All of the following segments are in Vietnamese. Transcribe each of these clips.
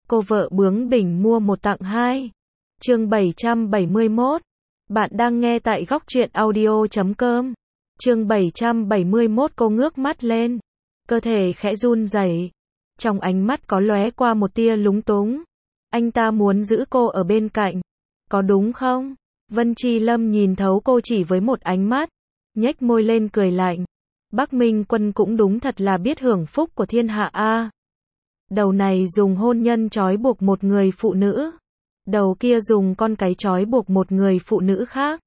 Cô vợ bướng bỉnh mua một tặng hai. Chương 771. Bạn đang nghe tại góc truyện audio.com. Chương 771. Cô ngước mắt lên, cơ thể khẽ run rẩy. Trong ánh mắt có lóe qua một tia lúng túng. Anh ta muốn giữ cô ở bên cạnh, có đúng không? Vân Chi Lâm nhìn thấu cô chỉ với một ánh mắt, nhếch môi lên cười lạnh. Bắc Minh Quân cũng đúng thật là biết hưởng phúc của thiên hạ a. Đầu này dùng hôn nhân trói buộc một người phụ nữ, đầu kia dùng con cái trói buộc một người phụ nữ khác.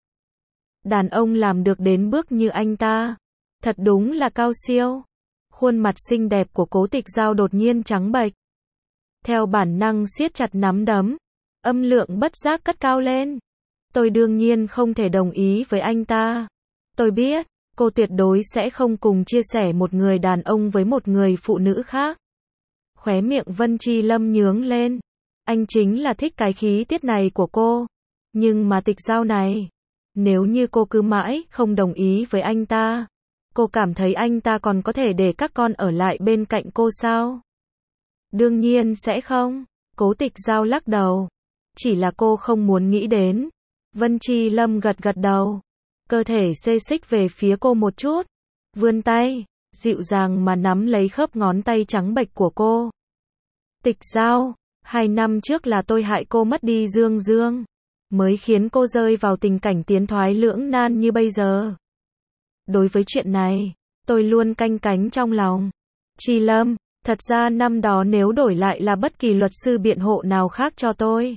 Đàn ông làm được đến bước như anh ta, thật đúng là cao siêu. Khuôn mặt xinh đẹp của Cố Tịch Giao đột nhiên trắng bệch. Theo bản năng siết chặt nắm đấm, âm lượng bất giác cất cao lên. Tôi đương nhiên không thể đồng ý với anh ta. Tôi biết, cô tuyệt đối sẽ không cùng chia sẻ một người đàn ông với một người phụ nữ khác. Khóe miệng Vân Chi Lâm nhướng lên. Anh chính là thích cái khí tiết này của cô. Nhưng mà Tịch Giao này, nếu như cô cứ mãi không đồng ý với anh ta, cô cảm thấy anh ta còn có thể để các con ở lại bên cạnh cô sao? Đương nhiên sẽ không. Cố Tịch Giao lắc đầu. Chỉ là cô không muốn nghĩ đến. Vân Chi Lâm gật gật đầu, cơ thể xê xích về phía cô một chút, vươn tay, dịu dàng mà nắm lấy khớp ngón tay trắng bệch của cô. Tịch Giao, 2 năm trước là tôi hại cô mất đi Dương Dương, mới khiến cô rơi vào tình cảnh tiến thoái lưỡng nan như bây giờ. Đối với chuyện này, tôi luôn canh cánh trong lòng. Chi Lâm, thật ra năm đó nếu đổi lại là bất kỳ luật sư biện hộ nào khác cho tôi,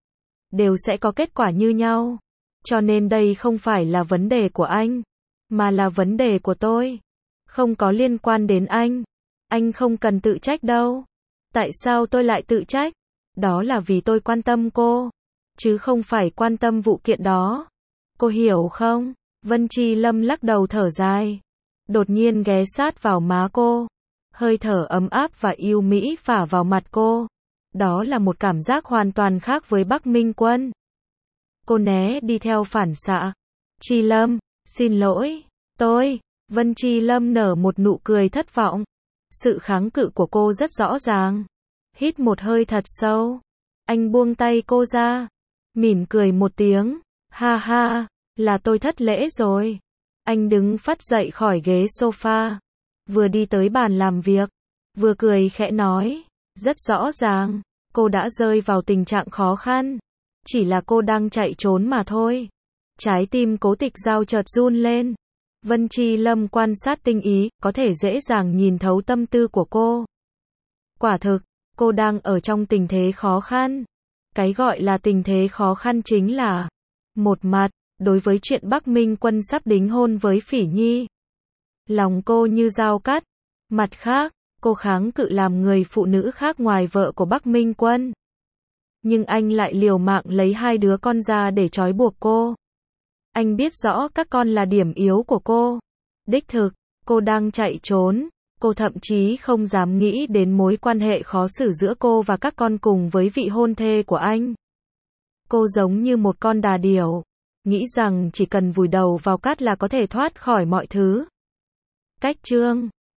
đều sẽ có kết quả như nhau. Cho nên đây không phải là vấn đề của anh, mà là vấn đề của tôi. Không có liên quan đến anh. Anh không cần tự trách đâu. Tại sao tôi lại tự trách? Đó là vì tôi quan tâm cô, chứ không phải quan tâm vụ kiện đó. Cô hiểu không? Vân Chi Lâm lắc đầu thở dài, đột nhiên ghé sát vào má cô. Hơi thở ấm áp và yêu mỹ phả vào mặt cô. Đó là một cảm giác hoàn toàn khác với Bắc Minh Quân. Cô né đi theo phản xạ. Chi Lâm, xin lỗi, Vân Chi Lâm nở một nụ cười thất vọng. Sự kháng cự của cô rất rõ ràng. Hít một hơi thật sâu. Anh buông tay cô ra, mỉm cười một tiếng. Ha ha, là tôi thất lễ rồi. Anh đứng phắt dậy khỏi ghế sofa, vừa đi tới bàn làm việc, vừa cười khẽ nói. Rất rõ ràng, cô đã rơi vào tình trạng khó khăn. Chỉ là cô đang chạy trốn mà thôi. Trái tim Cố Tịch Giao chợt run lên. Vân Chi Lâm quan sát tinh ý, có thể dễ dàng nhìn thấu tâm tư của cô. Quả thực, cô đang ở trong tình thế khó khăn. Cái gọi là tình thế khó khăn chính là, một mặt, đối với chuyện Bắc Minh Quân sắp đính hôn với Phỉ Nhi, lòng cô như dao cắt. Mặt khác, cô kháng cự làm người phụ nữ khác ngoài vợ của Bắc Minh Quân. Nhưng anh lại liều mạng lấy 2 đứa con ra để trói buộc cô. Anh biết rõ các con là điểm yếu của cô. Đích thực, cô đang chạy trốn. Cô thậm chí không dám nghĩ đến mối quan hệ khó xử giữa cô và các con cùng với vị hôn thê của anh. Cô giống như một con đà điểu, nghĩ rằng chỉ cần vùi đầu vào cát là có thể thoát khỏi mọi thứ. Cách chương